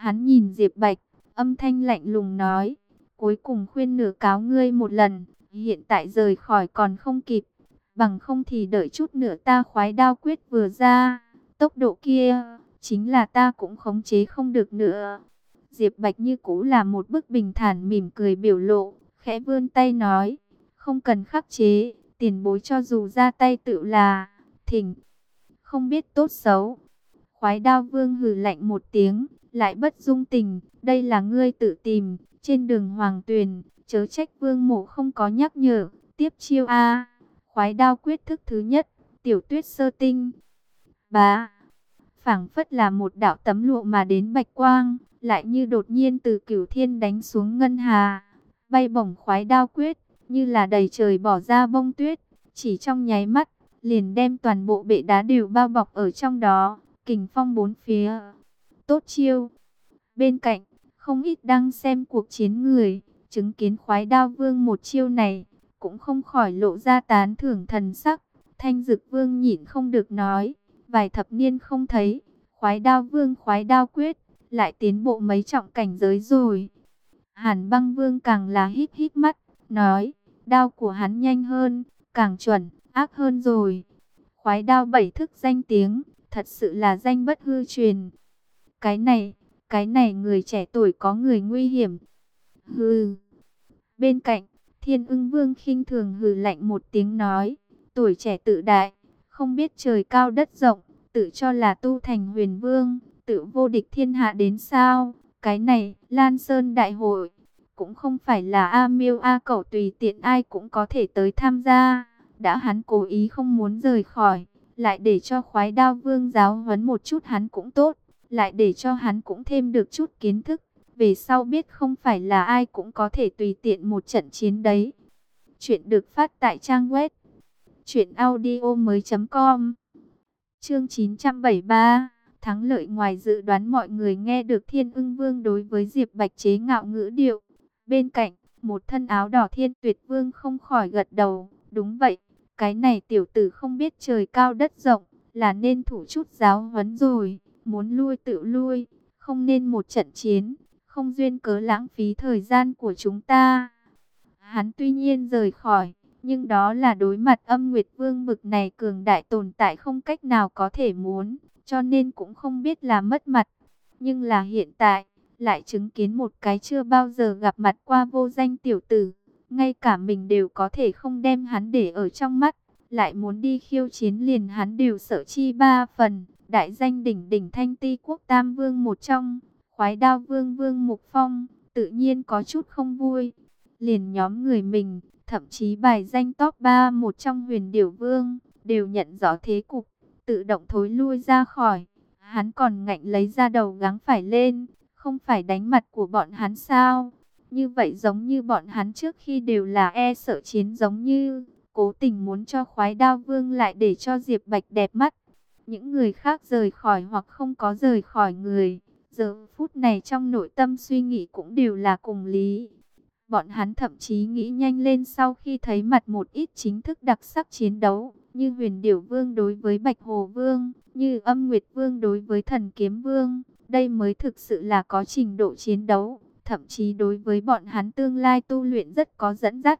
Hắn nhìn Diệp Bạch, âm thanh lạnh lùng nói, cuối cùng khuyên nửa cáo ngươi một lần, hiện tại rời khỏi còn không kịp, bằng không thì đợi chút nữa ta khoái đao quyết vừa ra, tốc độ kia, chính là ta cũng khống chế không được nữa. Diệp Bạch như cũ là một bức bình thản mỉm cười biểu lộ, khẽ vươn tay nói, không cần khắc chế, tiền bối cho dù ra tay tự là, thỉnh, không biết tốt xấu. Khoái đao vương hừ lạnh một tiếng, lại bất dung tình, đây là ngươi tự tìm, trên đường Hoàng Tuyền, chớ trách vương mộ không có nhắc nhở, tiếp chiêu a. Khoái đao quyết thức thứ nhất, tiểu tuyết sơ tinh. Bá, phảng phất là một đạo tấm lụa mà đến bạch quang, lại như đột nhiên từ cửu thiên đánh xuống ngân hà, bay bổng khoái đao quyết, như là đầy trời bỏ ra bông tuyết, chỉ trong nháy mắt, liền đem toàn bộ bệ đá đều bao bọc ở trong đó, kình phong bốn phía. Tốt chiêu. Bên cạnh, không ít đang xem cuộc chiến người, chứng kiến khoái đao vương một chiêu này, cũng không khỏi lộ ra tán thưởng thần sắc. Thanh Dực Vương nhịn không được nói, vài thập niên không thấy, khoái đao vương khoái đao quyết, lại tiến bộ mấy trọng cảnh giới rồi. Hàn Băng Vương càng là híp híp mắt, nói, đao của hắn nhanh hơn, càng chuẩn, ác hơn rồi. Khoái đao bảy thức danh tiếng, thật sự là danh bất hư truyền. Cái này người trẻ tuổi có người nguy hiểm. Hừ. Bên cạnh, Thiên Ưng Vương khinh thường hừ lạnh một tiếng nói, tuổi trẻ tự đại, không biết trời cao đất rộng, tự cho là tu thành huyền vương, tự vô địch thiên hạ đến sao? Cái này, Lan Sơn Đại hội, cũng không phải là A Miêu A Cẩu tùy tiện ai cũng có thể tới tham gia. Đã hắn cố ý không muốn rời khỏi, lại để cho khoái đao vương giáo huấn một chút hắn cũng tốt, lại để cho hắn cũng thêm được chút kiến thức. Về sau biết không phải là ai cũng có thể tùy tiện một trận chiến đấy. Chuyện được phát tại trang web truyệnaudiomoi.com. Chương 973, thắng lợi ngoài dự đoán. Mọi người nghe được Thiên Ưng Vương đối với Diệp Bạch chế ngạo ngữ điệu. Bên cạnh, một thân áo đỏ Thiên Tuyệt Vương không khỏi gật đầu, đúng vậy, cái này tiểu tử không biết trời cao đất rộng, là nên thủ chút giáo huấn rồi, muốn lui tự lui, không nên một trận chiến, không duyên cớ lãng phí thời gian của chúng ta. Hắn tuy nhiên rời khỏi, nhưng đó là đối mặt Âm Nguyệt Vương bực này cường đại tồn tại không cách nào có thể muốn, cho nên cũng không biết là mất mặt. Nhưng là hiện tại, lại chứng kiến một cái chưa bao giờ gặp mặt qua vô danh tiểu tử, ngay cả mình đều có thể không đem hắn để ở trong mắt, lại muốn đi khiêu chiến liền hắn đều sợ chi ba phần. Đại danh đỉnh đỉnh Thanh Ti quốc tam vương một trong, khoái đao vương Vương Mục Phong, tự nhiên có chút không vui. Liền nhóm người mình, thậm chí bài danh top 3 một trong Huyền Điểu Vương, đều nhận rõ thế cục, tự động thối lui ra khỏi. Hắn còn ngạnh lấy ra đầu gắng phải lên, không phải đánh mặt của bọn hắn sao? Như vậy giống như bọn hắn trước khi đều là e sợ chiến, giống như cố tình muốn cho khoái đao vương lại để cho Diệp Bạch đẹp mắt. Những người khác rời khỏi hoặc không có rời khỏi người, giờ phút này trong nội tâm suy nghĩ cũng đều là cùng lý. Bọn hắn thậm chí nghĩ nhanh lên sau khi thấy mặt một ít chính thức đặc sắc chiến đấu, như Huyền Điểu Vương đối với Bạch Hồ Vương, như Âm Nguyệt Vương đối với Thần Kiếm Vương. Đây mới thực sự là có trình độ chiến đấu, thậm chí đối với bọn hắn tương lai tu luyện rất có dẫn dắt.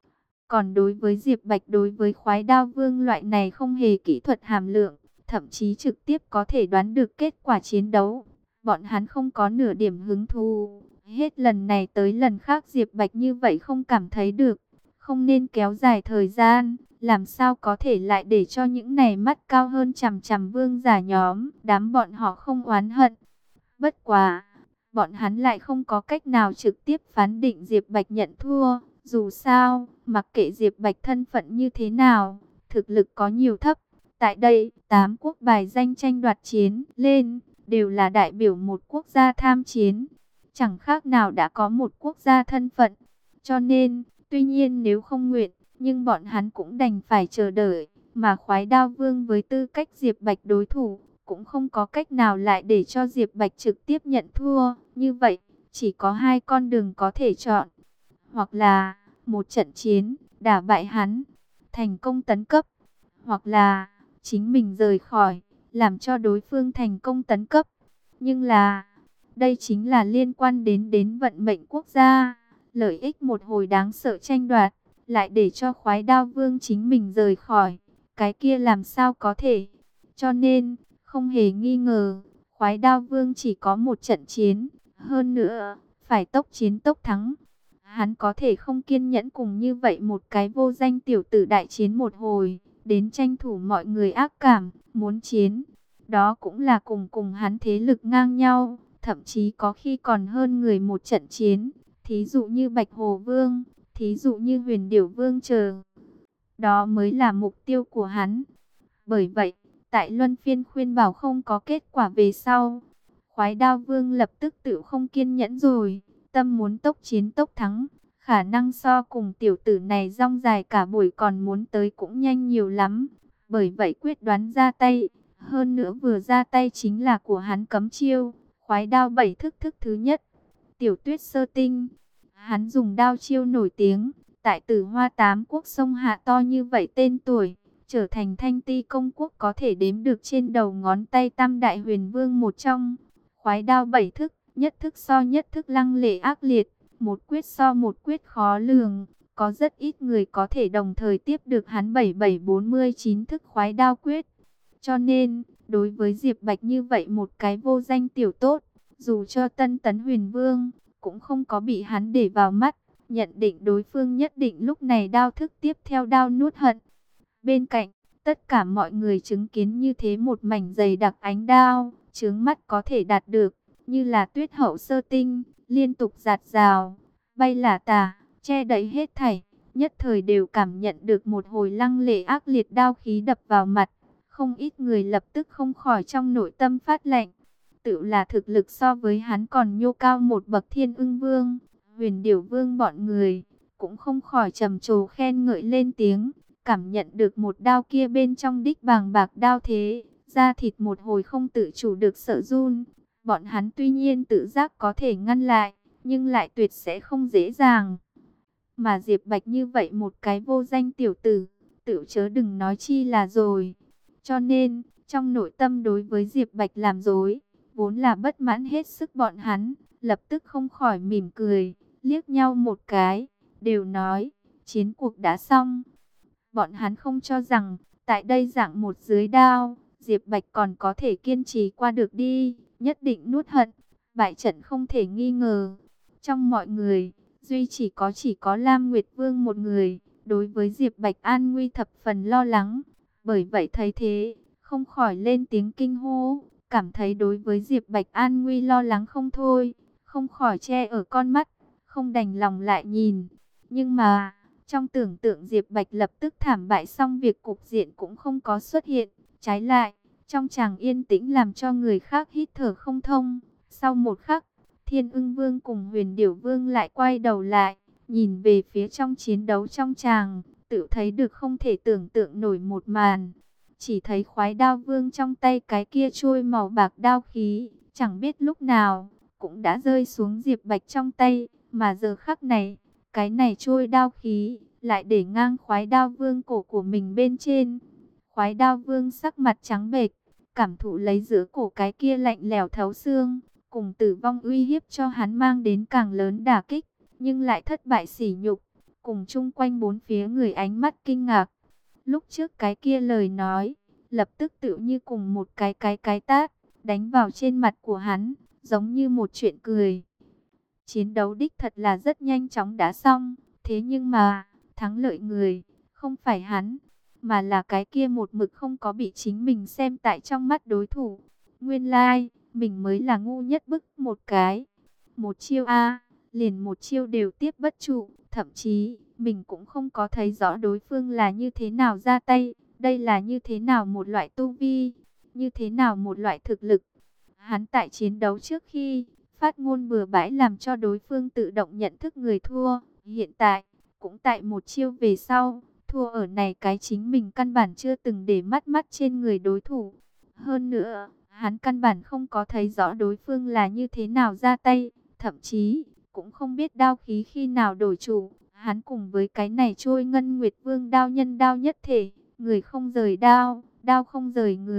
Còn đối với Diệp Bạch, đối với khoái đao vương loại này không hề kỹ thuật hàm lượng, thậm chí trực tiếp có thể đoán được kết quả chiến đấu, bọn hắn không có nửa điểm hứng thú. Hết lần này tới lần khác Diệp Bạch như vậy không cảm thấy được, không nên kéo dài thời gian, làm sao có thể lại để cho những này mắt cao hơn chằm chằm vương giả nhóm, đám bọn họ không oán hận. Bất quá, bọn hắn lại không có cách nào trực tiếp phán định Diệp Bạch nhận thua, dù sao, mặc kệ Diệp Bạch thân phận như thế nào, thực lực có nhiều thấp, tại đây, 8 quốc bài danh tranh đoạt chiến lên, đều là đại biểu một quốc gia tham chiến, chẳng khác nào đã có một quốc gia thân phận. Cho nên, tuy nhiên nếu không nguyện, nhưng bọn hắn cũng đành phải chờ đợi, mà khoái đao vương với tư cách Diệp Bạch đối thủ, cũng không có cách nào lại để cho Diệp Bạch trực tiếp nhận thua. Như vậy, chỉ có hai con đường có thể chọn, hoặc là một trận chiến, đả bại hắn, thành công tấn cấp, hoặc là chính mình rời khỏi, làm cho đối phương thành công tấn cấp. Nhưng là, Đây chính là liên quan đến vận mệnh quốc gia, lợi ích một hồi đáng sợ tranh đoạt, lại để cho Khoái Đao Vương chính mình rời khỏi, cái kia làm sao có thể. Cho nên, không hề nghi ngờ, Khoái Đao Vương chỉ có một trận chiến, hơn nữa, phải tốc chiến tốc thắng. Hắn có thể không kiên nhẫn cùng như vậy một cái vô danh tiểu tử đại chiến một hồi, đến tranh thủ mọi người ác cảm, muốn chiến. Đó cũng là cùng hắn thế lực ngang nhau, thậm chí có khi còn hơn người một trận chiến. Thí dụ như Bạch Hồ Vương, thí dụ như Huyền Điểu Vương chờ. Đó mới là mục tiêu của hắn. Bởi vậy, tại luân phiên khuyên bảo không có kết quả về sau, Khoái Đao Vương lập tức tự không kiên nhẫn rồi, tâm muốn tốc chiến tốc thắng, khả năng so cùng tiểu tử này rong dài cả buổi còn muốn tới cũng nhanh nhiều lắm. Bởi vậy quyết đoán ra tay, hơn nữa vừa ra tay chính là của hắn cấm chiêu, Khoái Đao 7 thức thức thứ nhất, Tiểu Tuyết Sơ Tinh. Hắn dùng đao chiêu nổi tiếng, tại Tử Hoa Tám Quốc sông Hạ to như vậy tên tuổi, trở thành Thanh Ti công quốc có thể đếm được trên đầu ngón tay tam đại huyền vương một trong. Khoái Đao 7 thức, nhất thức so nhất thức lăng lệ ác liệt, một quyết so một quyết khó lường, có rất ít người có thể đồng thời tiếp được hắn 7749 thức Khoái Đao quyết. Cho nên, đối với Diệp Bạch như vậy một cái vô danh tiểu tốt, dù cho Tân Tấn Huyền Vương cũng không có bị hắn để vào mắt, nhận định đối phương nhất định lúc này đao thức tiếp theo đao nuốt hận. Bên cạnh, tất cả mọi người chứng kiến như thế một mảnh dày đặc ánh đao, chướng mắt có thể đạt được, như là tuyết hậu sơ tinh, liên tục giạt rào, bay là tà, che đậy hết thảy, nhất thời đều cảm nhận được một hồi lăng lệ ác liệt đao khí đập vào mặt. Không ít người lập tức không khỏi trong nội tâm phát lạnh. Tự là thực lực so với hắn còn nhô cao một bậc Thiên Ưng Vương, Huyền Điểu Vương bọn người cũng không khỏi trầm trồ khen ngợi lên tiếng, cảm nhận được một đao kia bên trong đích bàng bạc đao thế, da thịt một hồi không tự chủ được sợ run. Bọn hắn tuy nhiên tự giác có thể ngăn lại, nhưng lại tuyệt sẽ không dễ dàng. Mà Diệp Bạch như vậy một cái vô danh tiểu tử, tự chớ đừng nói chi là rồi. Cho nên, trong nội tâm đối với Diệp Bạch làm dối, vốn là bất mãn hết sức bọn hắn, lập tức không khỏi mỉm cười, liếc nhau một cái, đều nói, chiến cuộc đã xong. Bọn hắn không cho rằng, tại đây dạng một dưới đao, Diệp Bạch còn có thể kiên trì qua được đi, nhất định nuốt hận, bại trận không thể nghi ngờ. Trong mọi người, duy chỉ có Lam Nguyệt Vương một người, đối với Diệp Bạch an nguy thập phần lo lắng. Bởi vậy thấy thế, không khỏi lên tiếng kinh hô, cảm thấy đối với Diệp Bạch an nguy lo lắng không thôi, không khỏi che ở con mắt, không đành lòng lại nhìn. Nhưng mà, trong tưởng tượng Diệp Bạch lập tức thảm bại xong việc cục diện cũng không có xuất hiện, trái lại, trong tràng yên tĩnh làm cho người khác hít thở không thông. Sau một khắc, Thiên Ưng Vương cùng Huyền Điểu Vương lại quay đầu lại, nhìn về phía trong chiến đấu trong tràng, tự thấy được không thể tưởng tượng nổi một màn. Chỉ thấy Khoái Đao Vương trong tay cái kia trôi màu bạc đao khí, chẳng biết lúc nào, cũng đã rơi xuống Diệp Bạch trong tay, mà giờ khắc này, cái này trôi đao khí, lại để ngang Khoái Đao Vương cổ của mình bên trên. Khoái Đao Vương sắc mặt trắng bệch, cảm thụ lấy giữa cổ cái kia lạnh lẽo thấu xương, cùng tử vong uy hiếp cho hắn mang đến càng lớn đả kích, nhưng lại thất bại sỉ nhục, cùng chung quanh bốn phía người ánh mắt kinh ngạc. Lúc trước cái kia lời nói, lập tức tự như cùng một cái tát, đánh vào trên mặt của hắn, giống như một chuyện cười. Chiến đấu đích thật là rất nhanh chóng đã xong, thế nhưng mà, thắng lợi người, không phải hắn, mà là cái kia một mực không có bị chính mình xem tại trong mắt đối thủ. Nguyên lai, mình mới là ngu nhất bức một cái. Một chiêu liền một chiêu đều tiếp bất trụ, thậm chí, mình cũng không có thấy rõ đối phương là như thế nào ra tay, đây là như thế nào một loại tu vi, như thế nào một loại thực lực. Hắn tại chiến đấu trước khi phát ngôn bừa bãi làm cho đối phương tự động nhận thức người thua, hiện tại, cũng tại một chiêu về sau, thua ở này cái chính mình căn bản chưa từng để mắt trên người đối thủ. Hơn nữa, hắn căn bản không có thấy rõ đối phương là như thế nào ra tay, thậm chí, cũng không biết đao khí khi nào đổi chủ. Hắn cùng với cái này trôi Ngân Nguyệt Vương đao nhân đao nhất thể, người không rời đao, đao không rời người,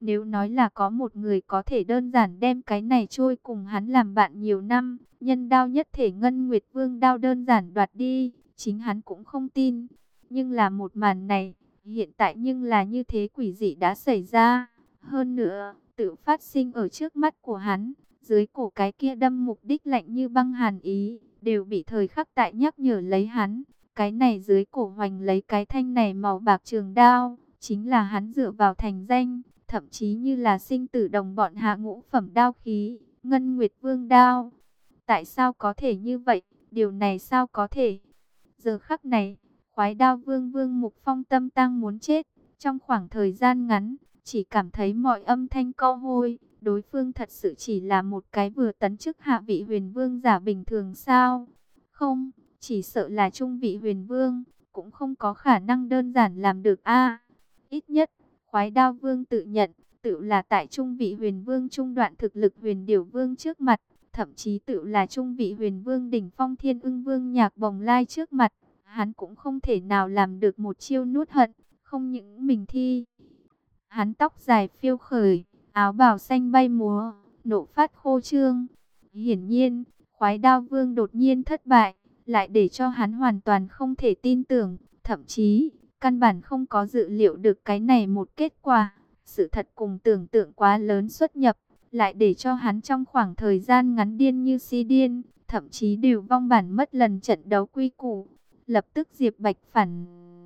Nếu nói là có một người có thể đơn giản đem cái này trôi cùng hắn làm bạn nhiều năm, nhân đao nhất thể Ngân Nguyệt Vương đao đơn giản đoạt đi, chính hắn cũng không tin. Nhưng là một màn này, hiện tại nhưng là như thế quỷ dị đã xảy ra. Hơn nữa, tự phát sinh ở trước mắt của hắn, dưới cổ cái kia đâm mục đích lạnh như băng hàn ý, đều bị thời khắc tại nhắc nhở lấy hắn. Cái này dưới cổ hoành lấy cái thanh này màu bạc trường đao, chính là hắn dựa vào thành danh, thậm chí như là sinh tử đồng bọn hạ ngũ phẩm đao khí, Ngân Nguyệt Vương đao. Tại sao có thể như vậy? Điều này sao có thể? Giờ khắc này, Khoái Đao Vương Vương Mục Phong tâm tang muốn chết. Trong khoảng thời gian ngắn, chỉ cảm thấy mọi âm thanh câu hôi. Đối phương thật sự chỉ là một cái vừa tấn chức hạ vị huyền vương giả bình thường sao? Không, chỉ sợ là trung vị huyền vương, cũng không có khả năng đơn giản làm được a. Ít nhất, Khoái Đao Vương tự nhận, tự là tại trung vị huyền vương trung đoạn thực lực huyền điểu vương trước mặt, thậm chí tự là trung vị huyền vương đỉnh phong thiên ưng vương Nhạc Bồng Lai trước mặt, hắn cũng không thể nào làm được một chiêu nuốt hận, không những mình thi. Hắn tóc dài phiêu khởi, áo bào xanh bay múa, nộ phát khô trương. Hiển nhiên, Khoái Đao Vương đột nhiên thất bại, lại để cho hắn hoàn toàn không thể tin tưởng, thậm chí căn bản không có dự liệu được cái này một kết quả. Sự thật cùng tưởng tượng quá lớn xuất nhập, lại để cho hắn trong khoảng thời gian ngắn điên như si điên, thậm chí đều vong bản mất lần trận đấu quy củ. Lập tức Diệp Bạch phản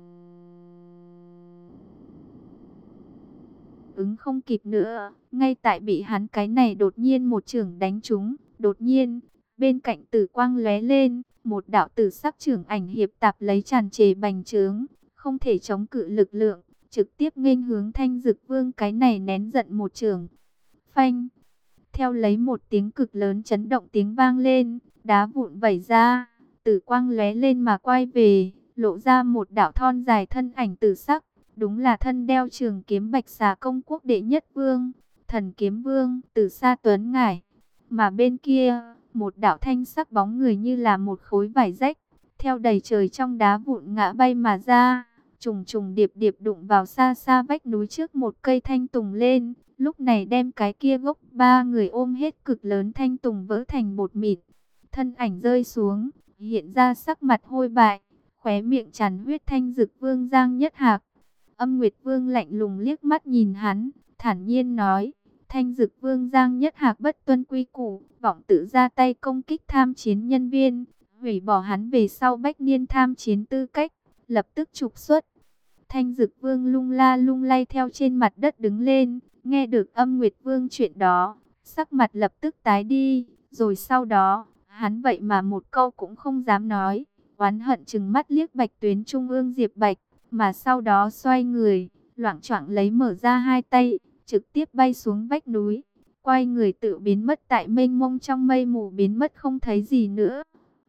ứng không kịp nữa, ngay tại bị hắn cái này đột nhiên một chưởng đánh trúng, đột nhiên, bên cạnh tử quang lóe lên, một đạo tử sắc chưởng ảnh hiệp tạp lấy tràn trề bành trướng, không thể chống cự lực lượng, trực tiếp nghênh hướng Thanh Dực Vương cái này nén giận một chưởng. Phanh, theo lấy một tiếng cực lớn chấn động tiếng vang lên, đá vụn vẩy ra, tử quang lóe lên mà quay về, lộ ra một đạo thon dài thân ảnh tử sắc. Đúng là thân đeo trường kiếm Bạch Xà Công Quốc đệ nhất vương, Thần Kiếm Vương Từ Sa Tuấn Ngải. Mà bên kia, một đạo thanh sắc bóng người như là một khối vải rách, theo đầy trời trong đá vụn ngã bay mà ra, trùng trùng điệp điệp đụng vào xa xa vách núi trước một cây thanh tùng lên. Lúc này đem cái kia gốc ba người ôm hết cực lớn thanh tùng vỡ thành bột mịn. Thân ảnh rơi xuống, hiện ra sắc mặt hôi bại, khóe miệng tràn huyết. Thanh Dực Vương Giang Nhất Hạc. Âm Nguyệt Vương lạnh lùng liếc mắt nhìn hắn, thản nhiên nói, Thanh Dực Vương Giang Nhất Hạc bất tuân quy củ, vọng tự ra tay công kích tham chiến nhân viên, hủy bỏ hắn về sau bách niên tham chiến tư cách, lập tức trục xuất. Thanh Dực Vương lung la lung lay theo trên mặt đất đứng lên, nghe được Âm Nguyệt Vương chuyện đó, sắc mặt lập tức tái đi, rồi sau đó, hắn vậy mà một câu cũng không dám nói, oán hận trừng mắt liếc Bạch Tuyến Trung ương Diệp Bạch. Mà sau đó xoay người, loạng choạng lấy mở ra hai tay, trực tiếp bay xuống vách núi, quay người tự biến mất tại mênh mông trong mây mù, biến mất không thấy gì nữa.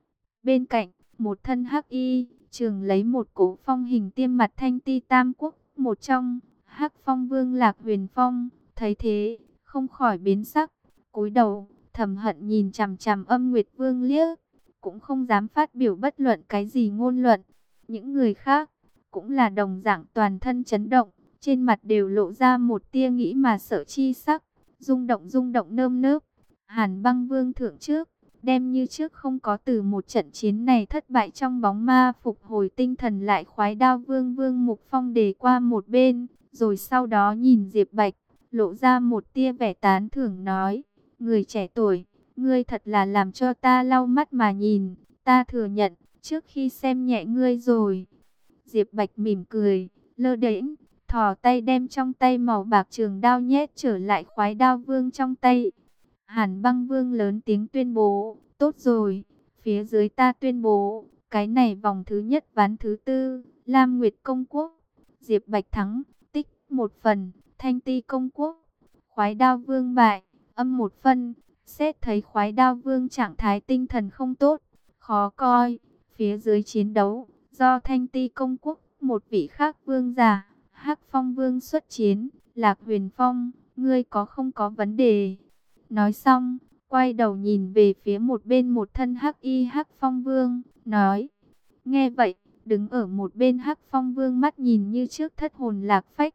Bên cạnh, một thân hắc y, trường lấy một cổ phong hình tiêm mặt Thanh Ti Tam Quốc, một trong, Hắc Phong Vương Lạc Huyền Phong, thấy thế, không khỏi biến sắc, cúi đầu, thầm hận nhìn chằm chằm Âm Nguyệt Vương liếc, cũng không dám phát biểu bất luận cái gì ngôn luận. Những người khác cũng là đồng dạng toàn thân chấn động, trên mặt đều lộ ra một tia nghĩ mà sợ chi sắc, rung động nơm nớp. Hàn Băng Vương thượng trước, đem như trước không có từ một trận chiến này thất bại trong bóng ma phục hồi tinh thần lại. Khoái Đao Vương Vương Mục Phong để qua một bên, rồi sau đó nhìn Diệp Bạch, lộ ra một tia vẻ tán thưởng nói, người trẻ tuổi, ngươi thật là làm cho ta lau mắt mà nhìn, ta thừa nhận, trước khi xem nhẹ ngươi rồi. Diệp Bạch mỉm cười, lơ đễnh, thò tay đem trong tay màu bạc trường đao nhét trở lại Khoái Đao Vương trong tay. Hàn Băng Vương lớn tiếng tuyên bố, tốt rồi, phía dưới ta tuyên bố, cái này vòng thứ nhất ván thứ tư, Lam Nguyệt Công Quốc, Diệp Bạch thắng, tích 1 phần, Thanh Ti Công Quốc, Khoái Đao Vương bại, âm 1 phân. Xét thấy Khoái Đao Vương trạng thái tinh thần không tốt, khó coi, phía dưới chiến đấu, do Thanh Ti Công Quốc, một vị khác vương giả, Hắc Phong Vương xuất chiến. Lạc Huyền Phong, ngươi có không có vấn đề? Nói xong, quay đầu nhìn về phía một bên một thân hắc y Hắc Phong Vương, nói. Nghe vậy, đứng ở một bên Hắc Phong Vương mắt nhìn như trước thất hồn lạc phách,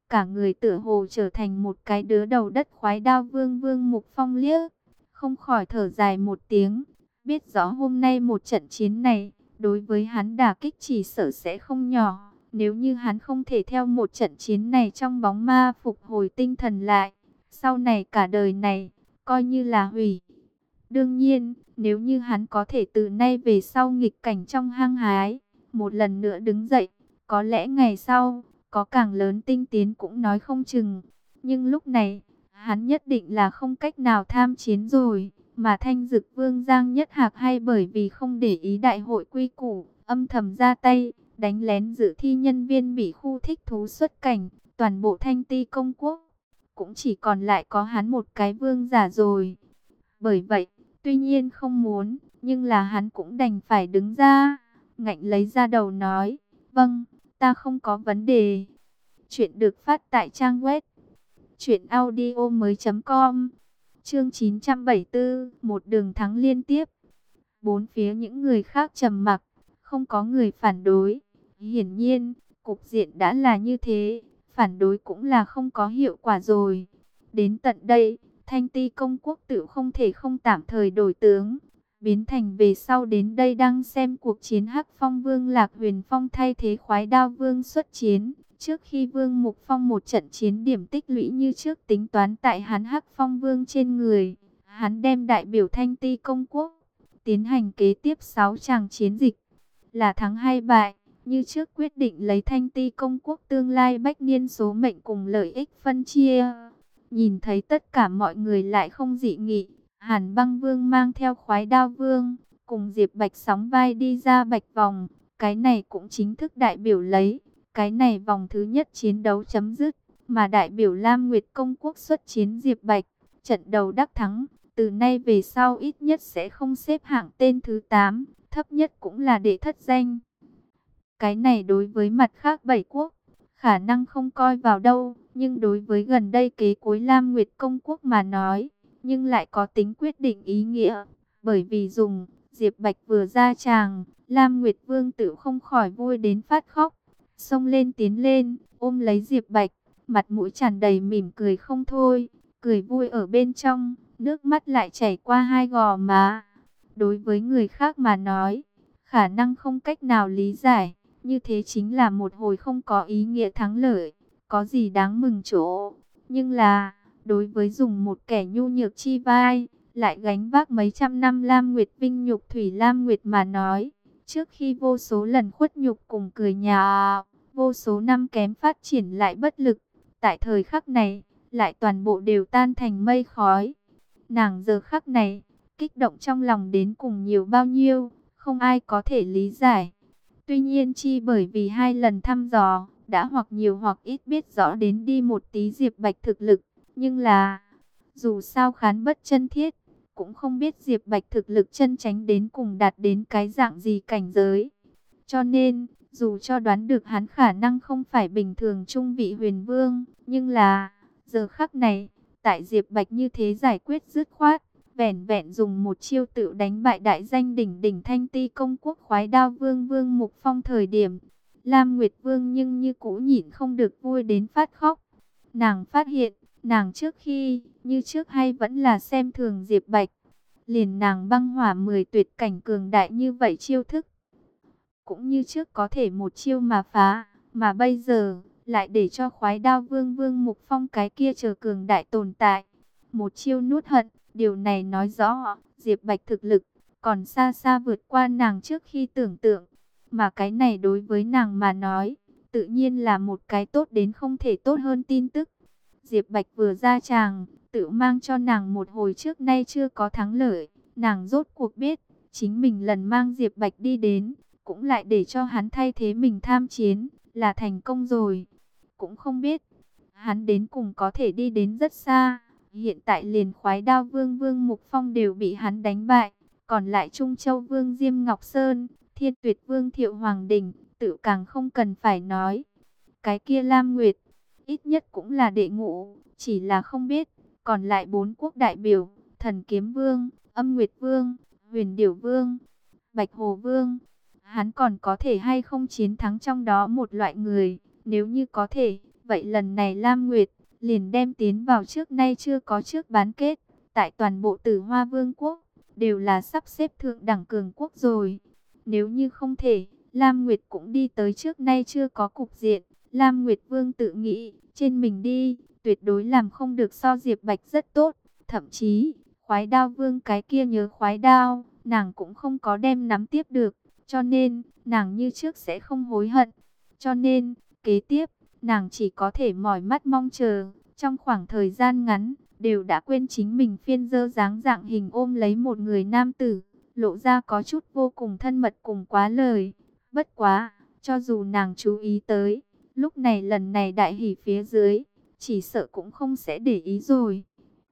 cả người tựa hồ trở thành một cái đứa đầu đất khoái đao. Vương Mục Phong liếc, không khỏi thở dài một tiếng, biết rõ hôm nay một trận chiến này, đối với hắn đả kích chỉ sợ sẽ không nhỏ. Nếu như hắn không thể theo một trận chiến này trong bóng ma phục hồi tinh thần lại, sau này cả đời này, coi như là hủy. Đương nhiên, nếu như hắn có thể từ nay về sau nghịch cảnh trong hăng hái, một lần nữa đứng dậy, có lẽ ngày sau, có càng lớn tinh tiến cũng nói không chừng. Nhưng lúc này, hắn nhất định là không cách nào tham chiến rồi. Mà Thanh Dực Vương Giang Nhất Hạc hay bởi vì không để ý đại hội quy củ, âm thầm ra tay, đánh lén dự thi nhân viên bị khu thích thú xuất cảnh, toàn bộ Thanh Ti công quốc. Cũng chỉ còn lại có hắn một cái vương giả rồi. Bởi vậy, tuy nhiên không muốn, nhưng là hắn cũng đành phải đứng ra, ngạnh lấy ra đầu nói, vâng, ta không có vấn đề. Chuyện được phát tại trang web truyệnaudiomoi.com. Chương 974, một đường thắng liên tiếp. Bốn phía những người khác trầm mặc, không có người phản đối. Hiển nhiên, cục diện đã là như thế, phản đối cũng là không có hiệu quả rồi. Đến tận đây, Thanh Ti công quốc tự không thể không tạm thời đổi tướng, biến thành về sau đến đây đang xem cuộc chiến Hắc Phong Vương Lạc Huyền Phong thay thế Khoái Đao Vương xuất chiến. Trước khi Vương Mục Phong một trận chiến điểm tích lũy như trước tính toán tại hắn Hắc Phong Vương trên người, hắn đem đại biểu Thanh Ti công quốc, tiến hành kế tiếp 6 tràng chiến dịch, là thắng hay bại, như trước quyết định lấy Thanh Ti công quốc tương lai bách niên số mệnh cùng lợi ích phân chia. Nhìn thấy tất cả mọi người lại không dị nghị, Hàn Băng Vương mang theo Khoái Đao Vương, cùng Diệp Bạch sóng vai đi ra Bạch Vòng, cái này cũng chính thức đại biểu lấy, cái này vòng thứ nhất chiến đấu chấm dứt, mà đại biểu Lam Nguyệt công quốc xuất chiến Diệp Bạch, trận đầu đắc thắng, từ nay về sau ít nhất sẽ không xếp hạng tên thứ 8, thấp nhất cũng là đệ thất danh. Cái này đối với mặt khác 7 quốc, khả năng không coi vào đâu, nhưng đối với gần đây kế cuối Lam Nguyệt công quốc mà nói, nhưng lại có tính quyết định ý nghĩa, bởi vì dùng Diệp Bạch vừa ra tràng, Lam Nguyệt Vương tự không khỏi vui đến phát khóc, xông lên tiến lên, ôm lấy Diệp Bạch, mặt mũi tràn đầy mỉm cười không thôi, cười vui ở bên trong, nước mắt lại chảy qua hai gò má. Đối với người khác mà nói, khả năng không cách nào lý giải, như thế chính là một hồi không có ý nghĩa thắng lợi, có gì đáng mừng chỗ. Nhưng là, đối với dùng một kẻ nhu nhược chi vai, lại gánh vác mấy trăm năm Lam Nguyệt vinh nhục Thủy Lam Nguyệt mà nói, trước khi vô số lần khuất nhục cùng cười nhạo, vô số năm kém phát triển lại bất lực, tại thời khắc này, lại toàn bộ đều tan thành mây khói. Nàng giờ khắc này, kích động trong lòng đến cùng nhiều bao nhiêu, không ai có thể lý giải. Tuy nhiên chi bởi vì 2 lần thăm dò, đã hoặc nhiều hoặc ít biết rõ đến đi một tí Diệp Bạch thực lực, nhưng là, dù sao khán bất chân thiết, cũng không biết Diệp Bạch thực lực chân chánh đến cùng đạt đến cái dạng gì cảnh giới. Cho nên, dù cho đoán được hắn khả năng không phải bình thường trung vị huyền vương, nhưng là, giờ khắc này, tại Diệp Bạch như thế giải quyết dứt khoát, vẻn vẹn dùng một chiêu tự đánh bại đại danh đỉnh đỉnh Thanh Ti công quốc Khoái Đao Vương Vương Mục Phong thời điểm, Lam Nguyệt Vương nhưng như cũ nhịn không được vui đến phát khóc. Nàng phát hiện, nàng trước khi, như trước hay vẫn là xem thường Diệp Bạch. Liền nàng băng hỏa 10 tuyệt cảnh cường đại như vậy chiêu thức, cũng như trước có thể một chiêu mà phá, mà bây giờ, lại để cho Khoái Đao Vương Vương Mục Phong cái kia chờ cường đại tồn tại. Một chiêu nuốt hận, điều này nói rõ, Diệp Bạch thực lực, còn xa xa vượt qua nàng trước khi tưởng tượng. Mà cái này đối với nàng mà nói, tự nhiên là một cái tốt đến không thể tốt hơn tin tức. Diệp Bạch vừa ra tràng, tự mang cho nàng một hồi trước nay chưa có thắng lợi. Nàng rốt cuộc biết, chính mình lần mang Diệp Bạch đi đến, cũng lại để cho hắn thay thế mình tham chiến, là thành công rồi. Cũng không biết, hắn đến cùng có thể đi đến rất xa. Hiện tại liền Khoái Đao Vương Vương Mục Phong đều bị hắn đánh bại. Còn lại Trung Châu Vương Diêm Ngọc Sơn, Thiên Tuyệt Vương Thiệu Hoàng Đình, tự càng không cần phải nói. Cái kia Lam Nguyệt, ít nhất cũng là đệ ngũ, chỉ là không biết. Còn lại 4 quốc đại biểu, Thần Kiếm Vương, Âm Nguyệt Vương, Huyền Điểu Vương, Bạch Hồ Vương, hắn còn có thể hay không chiến thắng trong đó một loại người. Nếu như có thể, Vậy lần này Lam Nguyệt liền đem tiến vào trước nay chưa có trước bán kết. Tại toàn bộ Tử Hoa Vương quốc, đều là sắp xếp thượng đẳng cường quốc rồi. Nếu như không thể, Lam Nguyệt cũng đi tới trước nay chưa có cục diện. Lam Nguyệt Vương tự nghĩ, trên mình đi, tuyệt đối làm không được so Diệp Bạch rất tốt. Thậm chí, Khoái Đao Vương cái kia nhớ khoái đao, nàng cũng không có đem nắm tiếp được. Cho nên, nàng như trước sẽ không hối hận. Cho nên, kế tiếp, nàng chỉ có thể mỏi mắt mong chờ. Trong khoảng thời gian ngắn, đều đã quên chính mình phiên dơ dáng dạng hình ôm lấy một người nam tử. Lộ ra có chút vô cùng thân mật cùng quá lời. Bất quá, cho dù nàng chú ý tới, lúc này lần này đại hỉ phía dưới, chỉ sợ cũng không sẽ để ý rồi.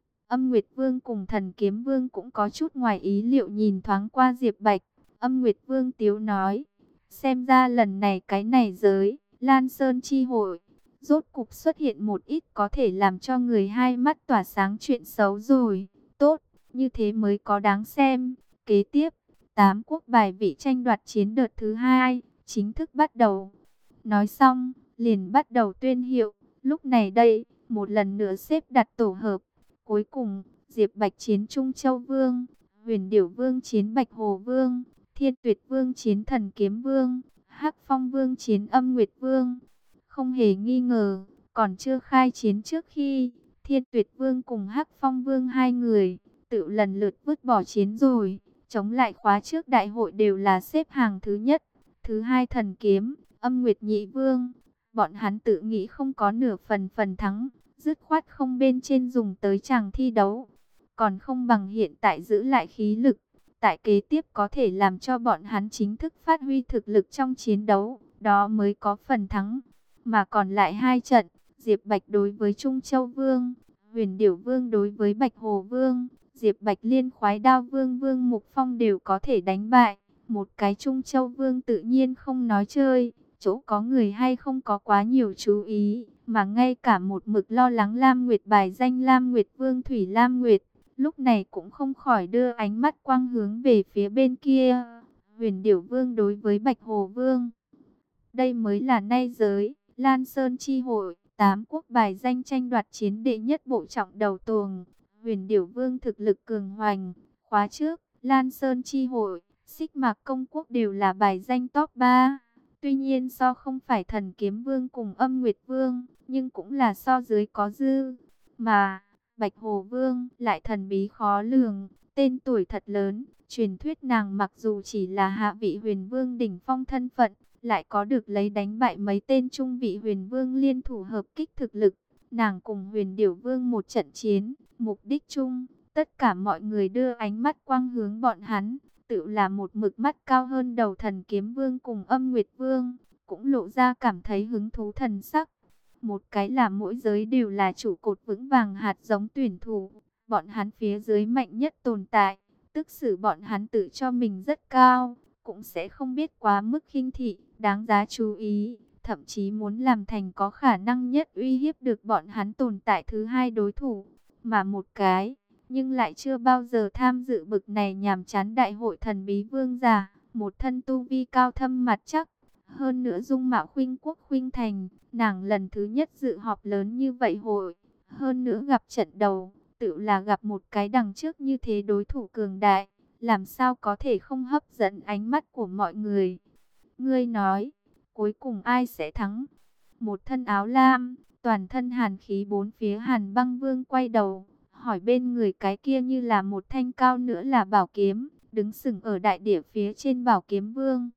Âm Nguyệt Vương cùng Thần Kiếm Vương cũng có chút ngoài ý liệu nhìn thoáng qua Diệp Bạch. Âm Nguyệt Vương tiếu nói, xem ra lần này cái này giới, Lan Sơn chi hội, rốt cục xuất hiện một ít có thể làm cho người hai mắt tỏa sáng chuyện xấu rồi. Tốt, như thế mới có đáng xem. Kế tiếp, 8 quốc bài vị tranh đoạt chiến đợt thứ 2, chính thức bắt đầu. Nói xong, liền bắt đầu tuyên hiệu. Lúc này đây, một lần nữa xếp đặt tổ hợp. Cuối cùng, Diệp Bạch chiến Trung Châu Vương, Huyền Điểu Vương chiến Bạch Hồ Vương, Thiên Tuyệt Vương chiến Thần Kiếm Vương, Hắc Phong Vương chiến Âm Nguyệt Vương. Không hề nghi ngờ, còn chưa khai chiến trước khi, Thiên Tuyệt Vương cùng Hắc Phong Vương hai người, tự lần lượt vứt bỏ chiến rồi. Chống lại khóa trước đại hội đều là xếp hàng thứ nhất, thứ hai Thần Kiếm, Âm Nguyệt Nhị Vương. Bọn hắn tự nghĩ không có nửa phần thắng, dứt khoát không bên trên dùng tới chàng thi đấu. Còn không bằng hiện tại giữ lại khí lực, tại kế tiếp có thể làm cho bọn hắn chính thức phát huy thực lực trong chiến đấu, đó mới có phần thắng. Mà còn lại hai trận, Diệp Bạch đối với Trung Châu Vương, Huyền Điểu Vương đối với Bạch Hồ Vương, Diệp Bạch liên khoái đao Vương Vương Mục Phong đều có thể đánh bại. Một cái Trung Châu Vương tự nhiên không nói chơi, chỗ có người hay không có quá nhiều chú ý, mà ngay cả một mực lo lắng Lam Nguyệt bài danh Lam Nguyệt Vương Thủy Lam Nguyệt, lúc này cũng không khỏi đưa ánh mắt quang hướng về phía bên kia. Huyền Điểu Vương đối với Bạch Hồ Vương. Đây mới là nay giới, Lan Sơn chi hội, 8 quốc bài danh tranh đoạt chiến đệ nhất bộ trọng đầu tuồng. Huyền Điểu Vương thực lực cường hoành, khóa trước, Lan Sơn chi hội, Xích Mạc Công Quốc đều là bài danh top 3. Tuy nhiên so không phải Thần Kiếm Vương cùng Âm Nguyệt Vương, nhưng cũng là so dưới có dư. Mà, Bạch Hồ Vương lại thần bí khó lường, tên tuổi thật lớn. Truyền thuyết nàng mặc dù chỉ là hạ vị huyền vương đỉnh phong thân phận, lại có được lấy đánh bại mấy tên trung vị huyền vương liên thủ hợp kích thực lực. Nàng cùng Huyền Điểu Vương một trận chiến, mục đích chung, tất cả mọi người đưa ánh mắt quang hướng bọn hắn, tự là một mực mắt cao hơn đầu Thần Kiếm Vương cùng Âm Nguyệt Vương, cũng lộ ra cảm thấy hứng thú thần sắc. Một cái là mỗi giới đều là trụ cột vững vàng hạt giống tuyển thủ, bọn hắn phía dưới mạnh nhất tồn tại, tức xử bọn hắn tự cho mình rất cao, cũng sẽ không biết quá mức khinh thị, đáng giá chú ý, thậm chí muốn làm thành có khả năng nhất uy hiếp được bọn hắn tồn tại thứ hai đối thủ, mà một cái, nhưng lại chưa bao giờ tham dự bực này nhàm chán đại hội thần bí vương giả, một thân tu vi cao thâm mặt chắc, hơn nữa dung mạo khuynh quốc khuynh thành, nàng lần thứ nhất dự họp lớn như vậy hội, hơn nữa gặp trận đầu, tự là gặp một cái đằng trước như thế đối thủ cường đại, làm sao có thể không hấp dẫn ánh mắt của mọi người. Ngươi nói, cuối cùng ai sẽ thắng? Một thân áo lam, toàn thân hàn khí bốn phía Hàn Băng Vương quay đầu, hỏi bên người cái kia như là một thanh cao nữa là bảo kiếm, đứng sừng ở đại địa phía trên Bảo Kiếm Vương.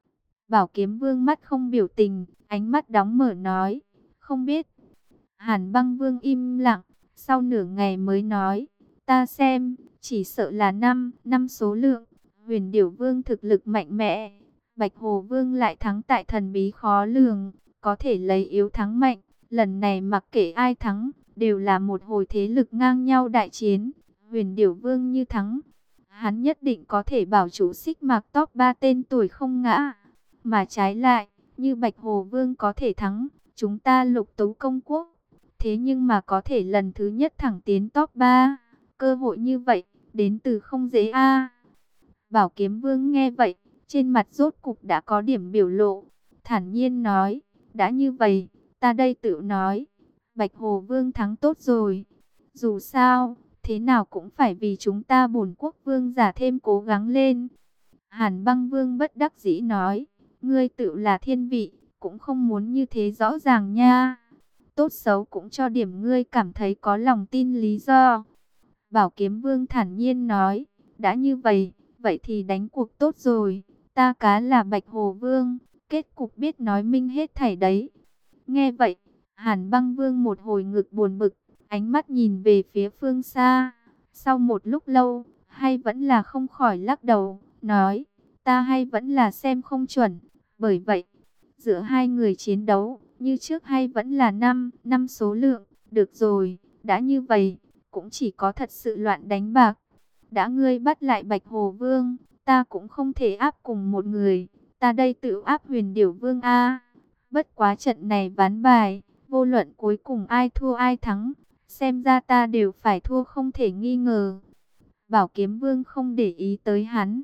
Bảo Kiếm Vương mắt không biểu tình, ánh mắt đóng mở nói, không biết. Hàn Băng Vương im lặng, sau nửa ngày mới nói, ta xem, chỉ sợ là 5 số lượng. Huyền Điểu Vương thực lực mạnh mẽ, Bạch Hồ Vương lại thắng tại thần bí khó lường, có thể lấy yếu thắng mạnh. Lần này mặc kệ ai thắng, đều là một hồi thế lực ngang nhau đại chiến. Huyền Điểu Vương như thắng, hắn nhất định có thể bảo chủ Xích Mạc top 3 tên tuổi không ngã. Mà trái lại, như Bạch Hồ Vương có thể thắng, chúng ta Lục Tú Công Quốc. Thế nhưng mà có thể lần thứ nhất thẳng tiến top 3, cơ hội như vậy, đến từ không dễ a. Bảo Kiếm Vương nghe vậy, trên mặt rốt cục đã có điểm biểu lộ, thản nhiên nói, đã như vậy, ta đây tự nói, Bạch Hồ Vương thắng tốt rồi. Dù sao, thế nào cũng phải vì chúng ta bổn quốc vương giả thêm cố gắng lên. Hàn Băng Vương bất đắc dĩ nói, ngươi tự là thiên vị, cũng không muốn như thế rõ ràng nha. Tốt xấu cũng cho điểm ngươi cảm thấy có lòng tin lý do. Bảo Kiếm Vương thản nhiên nói, đã như vậy, vậy thì đánh cuộc tốt rồi. Ta cá là Bạch Hồ Vương, kết cục biết nói minh hết thảy đấy. Nghe vậy, Hàn Băng Vương một hồi ngực buồn bực, ánh mắt nhìn về phía phương xa. Sau một lúc lâu, hay vẫn là không khỏi lắc đầu, nói, ta hay vẫn là xem không chuẩn. Bởi vậy, giữa hai người chiến đấu, như trước hay vẫn là 5 số lượng. Được rồi, đã như vậy, cũng chỉ có thật sự loạn đánh bạc. Đã ngươi bắt lại Bạch Hồ Vương, ta cũng không thể áp cùng một người. Ta đây tự áp Huyền Điểu Vương a. Bất quá trận này ván bài, vô luận cuối cùng ai thua ai thắng, xem ra ta đều phải thua không thể nghi ngờ. Bảo Kiếm Vương không để ý tới hắn,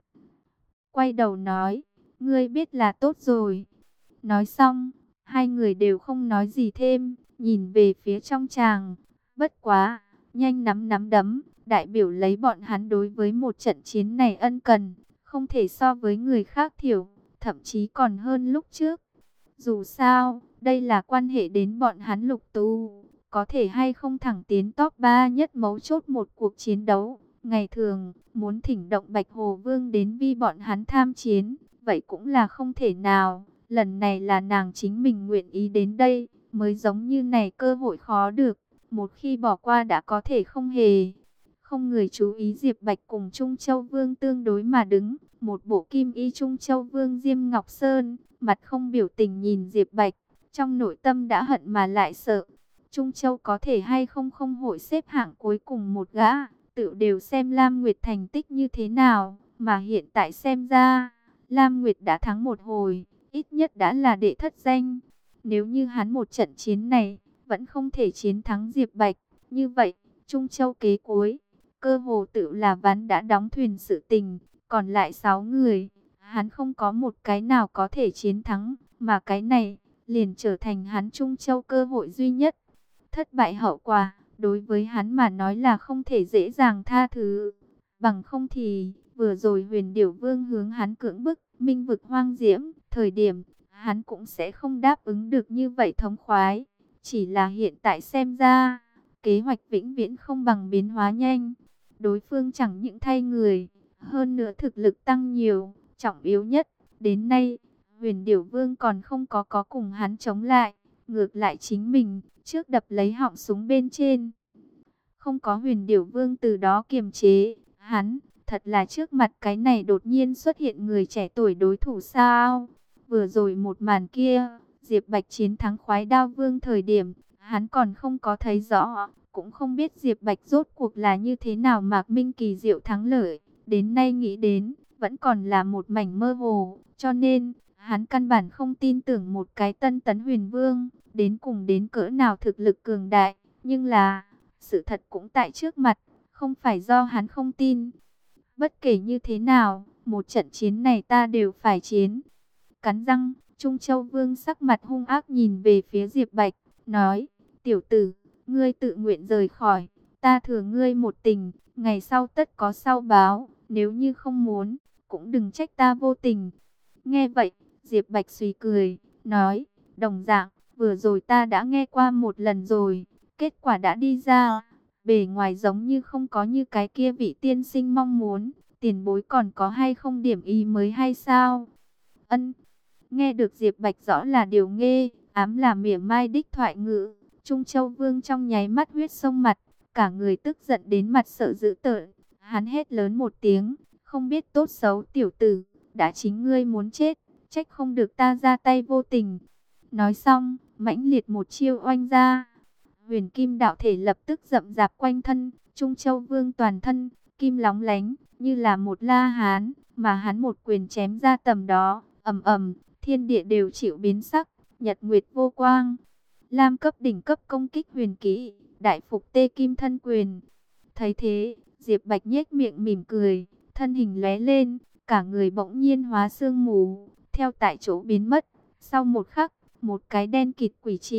quay đầu nói, ngươi biết là tốt rồi. Nói xong, hai người đều không nói gì thêm, nhìn về phía trong tràng. Bất quá, nhanh nắm nắm đấm, đại biểu lấy bọn hắn đối với một trận chiến này ân cần, không thể so với người khác thiểu, thậm chí còn hơn lúc trước. Dù sao, đây là quan hệ đến bọn hắn Lục Tu, có thể hay không thẳng tiến top 3 nhất mấu chốt một cuộc chiến đấu. Ngày thường, muốn thỉnh động Bạch Hồ Vương đến vi bọn hắn tham chiến, vậy cũng là không thể nào. Lần này là nàng chính mình nguyện ý đến đây, mới giống như này cơ hội khó được. Một khi bỏ qua đã có thể không hề. Không người chú ý Diệp Bạch cùng Trung Châu Vương tương đối mà đứng. Một bộ kim y Trung Châu Vương Diêm Ngọc Sơn, mặt không biểu tình nhìn Diệp Bạch. Trong nội tâm đã hận mà lại sợ. Trung Châu có thể hay không không hội xếp hạng cuối cùng một gã. Tự đều xem Lam Nguyệt thành tích như thế nào. Mà hiện tại xem ra, Lam Nguyệt đã thắng một hồi, ít nhất đã là đệ thất danh. Nếu như hắn một trận chiến này vẫn không thể chiến thắng Diệp Bạch, như vậy, Trung Châu kế cuối, cơ hồ tự là ván đã đóng thuyền sự tình. Còn lại 6 người, hắn không có một cái nào có thể chiến thắng, mà cái này liền trở thành hắn Trung Châu cơ hội duy nhất. Thất bại hậu quả, đối với hắn mà nói là không thể dễ dàng tha thứ. Bằng không thì, vừa rồi Huyền Điểu Vương hướng hắn cưỡng bức Minh Vực Hoang Diễm, thời điểm hắn cũng sẽ không đáp ứng được như vậy thống khoái. Chỉ là hiện tại xem ra, kế hoạch vĩnh viễn không bằng biến hóa nhanh. Đối phương chẳng những thay người, hơn nữa thực lực tăng nhiều. Trọng yếu nhất, đến nay, Huyền Điểu Vương còn không có cùng hắn chống lại. Ngược lại chính mình, trước đập lấy họng súng bên trên. Không có Huyền Điểu Vương từ đó kiềm chế, hắn, thật là trước mặt cái này đột nhiên xuất hiện người trẻ tuổi đối thủ sao? Vừa rồi một màn kia, Diệp Bạch chiến thắng Khoái Đao Vương thời điểm, hắn còn không có thấy rõ, cũng không biết Diệp Bạch rốt cuộc là như thế nào Mạc Minh kỳ diệu thắng lợi. Đến nay nghĩ đến, vẫn còn là một mảnh mơ hồ, cho nên, hắn căn bản không tin tưởng một cái Tân Tấn Huyền Vương, đến cùng đến cỡ nào thực lực cường đại, nhưng là, sự thật cũng tại trước mặt, không phải do hắn không tin. Bất kể như thế nào, một trận chiến này ta đều phải chiến. Cắn răng, Trung Châu Vương sắc mặt hung ác nhìn về phía Diệp Bạch, nói, tiểu tử, ngươi tự nguyện rời khỏi, ta thừa ngươi một tình, ngày sau tất có sau báo, nếu như không muốn, cũng đừng trách ta vô tình. Nghe vậy, Diệp Bạch suy cười, nói, đồng dạng, vừa rồi ta đã nghe qua một lần rồi, kết quả đã đi ra, bề ngoài giống như không có như cái kia vị tiên sinh mong muốn, tiền bối còn có hay không điểm ý mới hay sao? Ân. Nghe được Diệp Bạch rõ là điều nghê, ám là mỉa mai đích thoại ngữ, Trung Châu Vương trong nháy mắt huyết sông mặt, cả người tức giận đến mặt sợ dữ tợn, hắn hét lớn một tiếng, không biết tốt xấu tiểu tử, đã chính ngươi muốn chết, trách không được ta ra tay vô tình. Nói xong, mãnh liệt một chiêu oanh ra, huyền kim đạo thể lập tức rậm rạp quanh thân, Trung Châu Vương toàn thân, kim lóng lánh, như là một la hán, mà hắn một quyền chém ra tầm đó, ầm ầm, thiên địa đều chịu biến sắc, nhật nguyệt vô quang. Lam cấp đỉnh cấp công kích huyền kỹ, đại phục tê kim thân quyền. Thấy thế, Diệp Bạch nhếch miệng mỉm cười, thân hình lóe lên, cả người bỗng nhiên hóa sương mù, theo tại chỗ biến mất. Sau một khắc, một cái đen kịt quỷ trì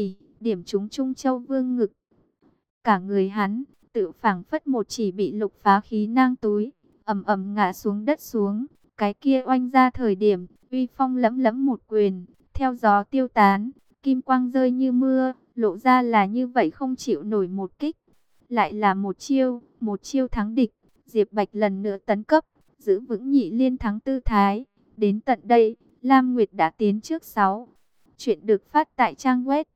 điểm trúng Trung Châu Vương ngực. Cả người hắn, tự phảng phất một chỉ bị lục phá khí nang túi, ầm ầm ngã xuống đất xuống. Cái kia oanh ra thời điểm, uy phong lẫm lẫm một quyền, theo gió tiêu tán, kim quang rơi như mưa, lộ ra là như vậy không chịu nổi một kích. Lại là một chiêu thắng địch. Diệp Bạch lần nữa tấn cấp, giữ vững nhị liên thắng tư thái. Đến tận đây, Lam Nguyệt đã tiến trước 6. Chuyện được phát tại trang web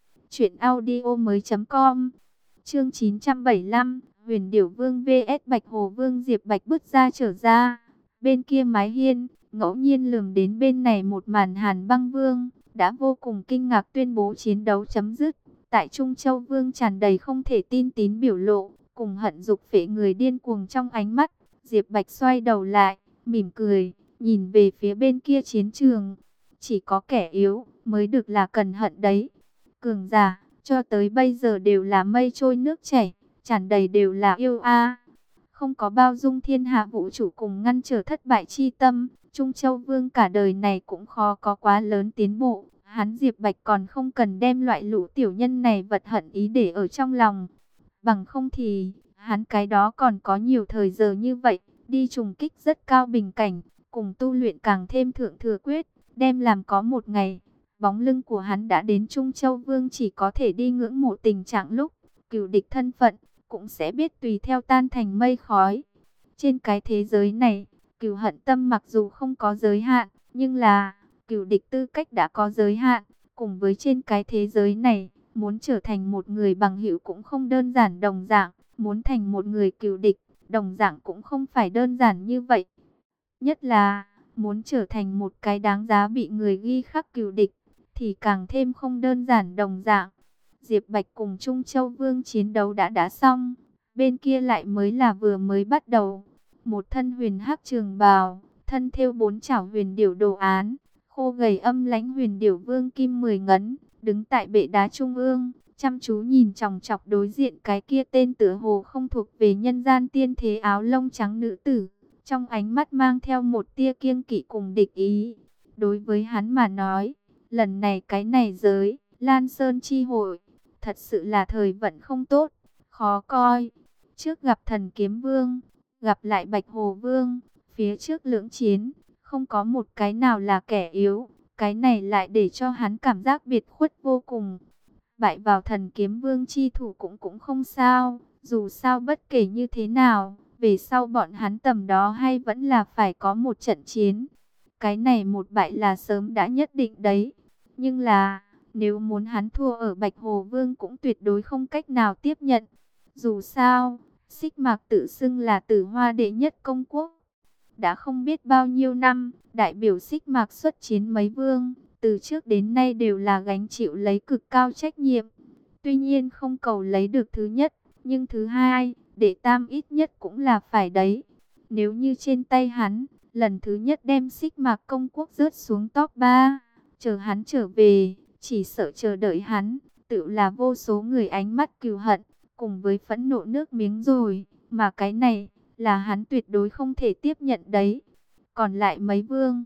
truyệnaudiomoi.com. Chương 975, Huyền Điểu Vương vs Bạch Hồ Vương. Diệp Bạch bước ra trở ra. Bên kia mái hiên, ngẫu nhiên lườm đến bên này một màn Hàn Băng Vương, đã vô cùng kinh ngạc tuyên bố chiến đấu chấm dứt. Tại Trung Châu Vương tràn đầy không thể tin tín biểu lộ, cùng hận dục phệ người điên cuồng trong ánh mắt. Diệp Bạch xoay đầu lại, mỉm cười, nhìn về phía bên kia chiến trường. Chỉ có kẻ yếu mới được là cẩn hận đấy. Cường giả, cho tới bây giờ đều là mây trôi nước chảy, tràn đầy đều là yêu a. Không có bao dung thiên hạ vũ trụ cùng ngăn trở thất bại chi tâm. Trung Châu Vương cả đời này cũng khó có quá lớn tiến bộ. Hắn Diệp Bạch còn không cần đem loại lũ tiểu nhân này vật hận ý để ở trong lòng. Bằng không thì, hắn cái đó còn có nhiều thời giờ như vậy, đi trùng kích rất cao bình cảnh, cùng tu luyện càng thêm thượng thừa quyết, đem làm có một ngày. Bóng lưng của hắn đã đến Trung Châu Vương chỉ có thể đi ngưỡng mộ tình trạng lúc, cừu địch thân phận, cũng sẽ biết tùy theo tan thành mây khói. Trên cái thế giới này, cừu hận tâm mặc dù không có giới hạn, nhưng là cừu địch tư cách đã có giới hạn. Cùng với trên cái thế giới này, muốn trở thành một người bằng hữu cũng không đơn giản đồng dạng, muốn thành một người cừu địch, đồng dạng cũng không phải đơn giản như vậy. Nhất là, muốn trở thành một cái đáng giá bị người ghi khắc cừu địch, thì càng thêm không đơn giản đồng dạng. Diệp Bạch cùng Trung Châu Vương chiến đấu đã xong, bên kia lại mới là vừa mới bắt đầu. Một thân huyền hắc trường bào, thân thêu 4 chảo huyền điểu đồ án, khô gầy âm lãnh huyền điểu vương kim 10 ngấn, đứng tại bệ đá trung ương, chăm chú nhìn chòng chọc đối diện cái kia tên tựa hồ không thuộc về nhân gian tiên thế áo lông trắng nữ tử, trong ánh mắt mang theo một tia kiêng kỵ cùng địch ý. Đối với hắn mà nói, lần này cái này giới, Lan Sơn chi hội, thật sự là thời vận không tốt, khó coi. Trước gặp Thần Kiếm Vương, gặp lại Bạch Hồ Vương, phía trước lưỡng chiến, không có một cái nào là kẻ yếu, cái này lại để cho hắn cảm giác biệt khuất vô cùng. Bại vào Thần Kiếm Vương chi thủ cũng không sao, dù sao bất kể như thế nào, về sau bọn hắn tầm đó hay vẫn là phải có một trận chiến. Cái này một bại là sớm đã nhất định đấy. Nhưng là, nếu muốn hắn thua ở Bạch Hồ Vương cũng tuyệt đối không cách nào tiếp nhận. Dù sao, Xích Mạc tự xưng là Tử Hoa đệ nhất công quốc. Đã không biết bao nhiêu năm, đại biểu Xích Mạc xuất chiến mấy vương, từ trước đến nay đều là gánh chịu lấy cực cao trách nhiệm. Tuy nhiên không cầu lấy được thứ nhất, nhưng thứ hai, đệ tam ít nhất cũng là phải đấy. Nếu như trên tay hắn, lần thứ nhất đem Xích Mạc công quốc rớt xuống top 3, chờ hắn trở về, chỉ sợ chờ đợi hắn, tự là vô số người ánh mắt cừu hận, cùng với phẫn nộ nước miếng rồi, mà cái này là hắn tuyệt đối không thể tiếp nhận đấy. Còn lại mấy vương,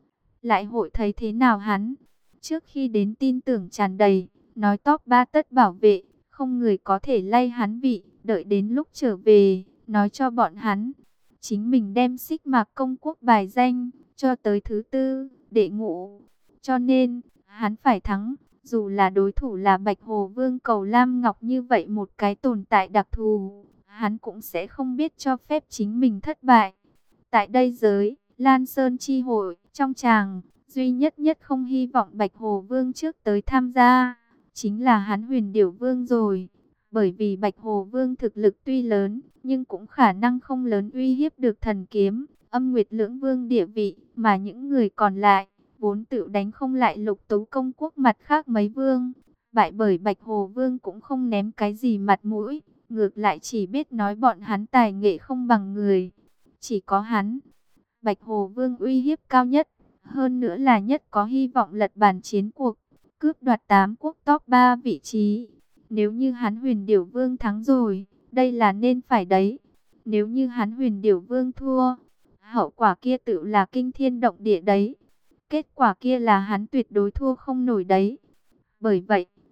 lại hội thấy thế nào hắn? Trước khi đến tin tưởng tràn đầy, nói top 3 tất bảo vệ, không người có thể lay hắn vị, đợi đến lúc trở về, nói cho bọn hắn. Chính mình đem Xích Mạc công quốc bài danh, cho tới thứ 4, đệ ngũ. Cho nên, hắn phải thắng, dù là đối thủ là Bạch Hồ Vương Cầu Lam Ngọc như vậy một cái tồn tại đặc thù, hắn cũng sẽ không biết cho phép chính mình thất bại. Tại đây giới, Lan Sơn chi hội, trong tràng, duy nhất không hy vọng Bạch Hồ Vương trước tới tham gia, chính là hắn Huyền Điểu Vương rồi. Bởi vì Bạch Hồ Vương thực lực tuy lớn, nhưng cũng khả năng không lớn uy hiếp được Thần Kiếm, Âm Nguyệt Lưỡng Vương địa vị, mà những người còn lại, vốn tự đánh không lại Lục Tú công quốc mặt khác mấy vương. Bại bởi Bạch Hồ Vương cũng không ném cái gì mặt mũi, ngược lại chỉ biết nói bọn hắn tài nghệ không bằng người. Chỉ có hắn, Bạch Hồ Vương uy hiếp cao nhất, hơn nữa là nhất có hy vọng lật bàn chiến cuộc, cướp đoạt 8 quốc top 3 vị trí. Nếu như hắn Huyền Điểu Vương thắng rồi, đây là nên phải đấy. Nếu như hắn Huyền Điểu Vương thua, hậu quả kia tự là kinh thiên động địa đấy. Kết quả kia là hắn tuyệt đối thua không nổi đấy. Bởi vậy,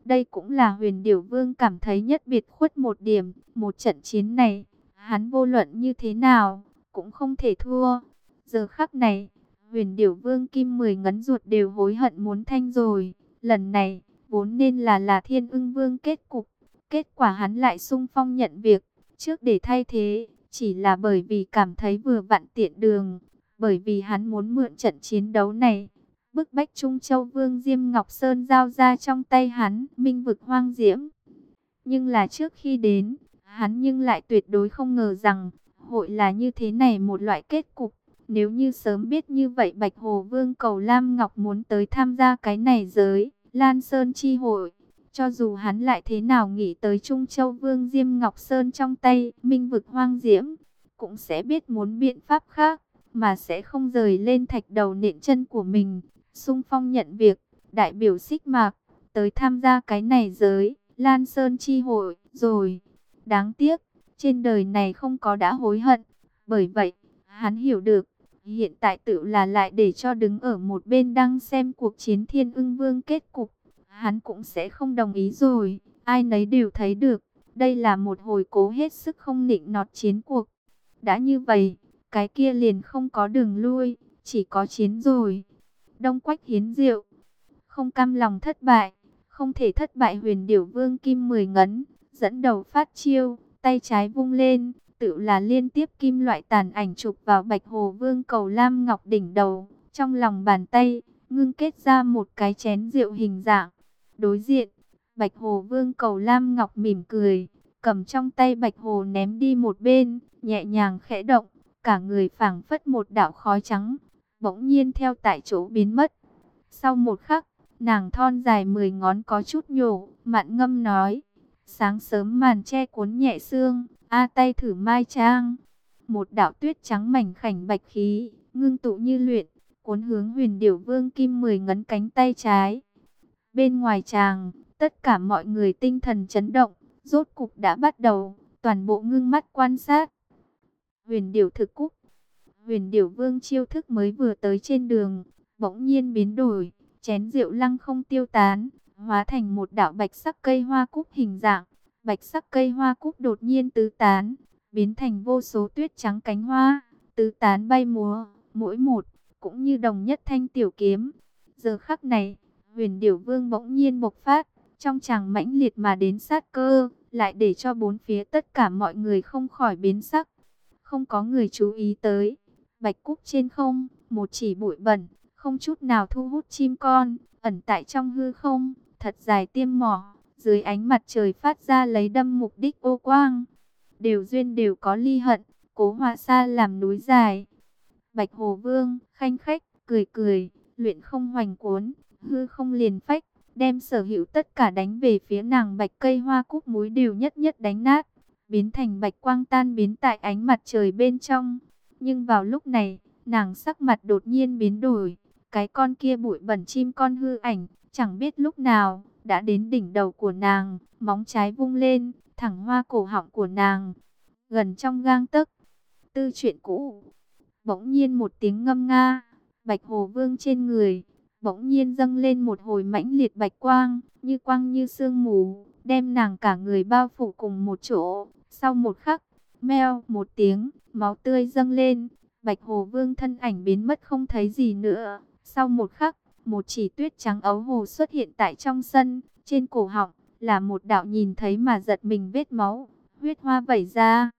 Đây cũng là Huyền Điểu Vương cảm thấy nhất biệt khuất một điểm. Một trận chiến này, hắn vô luận như thế nào, cũng không thể thua. Giờ khắc này, Huyền Điểu Vương Kim 10 ngấn ruột đều hối hận muốn thanh rồi. Lần này, vốn nên là Thiên Ưng Vương kết cục. Kết quả hắn lại xung phong nhận việc, trước để thay thế, chỉ là bởi vì cảm thấy vừa vặn tiện đường. Bởi vì hắn muốn mượn trận chiến đấu này, bức bách Trung Châu Vương Diêm Ngọc Sơn giao ra trong tay hắn, Minh vực hoang diễm. Nhưng là trước khi đến, hắn nhưng lại tuyệt đối không ngờ rằng, hội là như thế này một loại kết cục. Nếu như sớm biết như vậy, Bạch Hồ Vương cầu Lam Ngọc muốn tới tham gia cái này giới Lan Sơn chi hội. Cho dù hắn lại thế nào nghĩ tới Trung Châu Vương Diêm Ngọc Sơn trong tay Minh vực hoang diễm, cũng sẽ biết muốn biện pháp khác, mà sẽ không rời lên thạch đầu nện chân của mình. Xung phong nhận việc, đại biểu Xích Mạc, tới tham gia cái này giới Lan Sơn chi hội rồi. Đáng tiếc, trên đời này không có đã hối hận. Bởi vậy, hắn hiểu được, hiện tại tự là lại để cho đứng ở một bên đang xem cuộc chiến Thiên Ưng Vương kết cục. Hắn cũng sẽ không đồng ý rồi. Ai nấy đều thấy được, đây là một hồi cố hết sức không nịnh nọt chiến cuộc. Đã như vậy, cái kia liền không có đường lui, chỉ có chiến rồi. Đông Quách Hiến Diệu, không cam lòng thất bại, không thể thất bại. Huyền Điểu Vương Kim 10 ngấn, dẫn đầu phát chiêu, tay trái vung lên, tự là liên tiếp kim loại tàn ảnh chụp vào Bạch Hồ Vương cầu Lam Ngọc đỉnh đầu. Trong lòng bàn tay, ngưng kết ra một cái chén rượu hình dạng. Đối diện, Bạch Hồ Vương cầu Lam Ngọc mỉm cười, cầm trong tay Bạch Hồ ném đi một bên, nhẹ nhàng khẽ động, cả người phảng phất một đạo khói trắng, bỗng nhiên theo tại chỗ biến mất. Sau một khắc, nàng thon dài 10 ngón có chút nhổ, mạn ngâm nói: sáng sớm màn che cuốn nhẹ sương, a tay thử mai trang. Một đạo tuyết trắng mảnh khảnh bạch khí, ngưng tụ như luyện, cuốn hướng Huyền Điểu Vương Kim 10 ngấn cánh tay trái. Bên ngoài tràng, tất cả mọi người tinh thần chấn động, rốt cục đã bắt đầu, toàn bộ ngưng mắt quan sát. Huyền Điểu thực cúc. Huyền Điểu Vương chiêu thức mới vừa tới trên đường, bỗng nhiên biến đổi, chén rượu lăng không tiêu tán, hóa thành một đạo bạch sắc cây hoa cúc hình dạng. Bạch sắc cây hoa cúc đột nhiên tứ tán, biến thành vô số tuyết trắng cánh hoa, tứ tán bay múa, mỗi một cũng như đồng nhất thanh tiểu kiếm. Giờ khắc này, Huyền Điểu Vương bỗng nhiên bộc phát, trong tràng mãnh liệt mà đến sát cơ, lại để cho bốn phía tất cả mọi người không khỏi biến sắc. Không có người chú ý tới, bạch cúc trên không, một chỉ bụi bẩn, không chút nào thu hút chim con, ẩn tại trong hư không, thật dài tiêm mỏ, dưới ánh mặt trời phát ra lấy đâm mục đích ô quang. Đều duyên đều có ly hận, cố hòa xa làm núi dài. Bạch Hồ Vương, khanh khách, cười cười, luyện không hoành cuốn, hư không liền phách, đem sở hữu tất cả đánh về phía nàng. Bạch cây hoa cúc múi đều nhất nhất đánh nát, biến thành bạch quang tan biến tại ánh mặt trời bên trong. Nhưng vào lúc này, nàng sắc mặt đột nhiên biến đổi, cái con kia bụi bẩn chim con hư ảnh, chẳng biết lúc nào, đã đến đỉnh đầu của nàng, móng trái vung lên, thẳng hoa cổ họng của nàng, gần trong gang tấc. Tư chuyện cũ. Bỗng nhiên một tiếng ngâm nga, Bạch Hồ Vương trên người bỗng nhiên dâng lên một hồi mãnh liệt bạch quang như sương mù, đem nàng cả người bao phủ cùng một chỗ. Sau một khắc, meo một tiếng, máu tươi dâng lên, Bạch Hồ Vương thân ảnh biến mất không thấy gì nữa. Sau một khắc, một chỉ tuyết trắng ấu hồ xuất hiện tại trong sân, trên cổ họng là một đạo nhìn thấy mà giật mình vết máu, huyết hoa vẩy ra.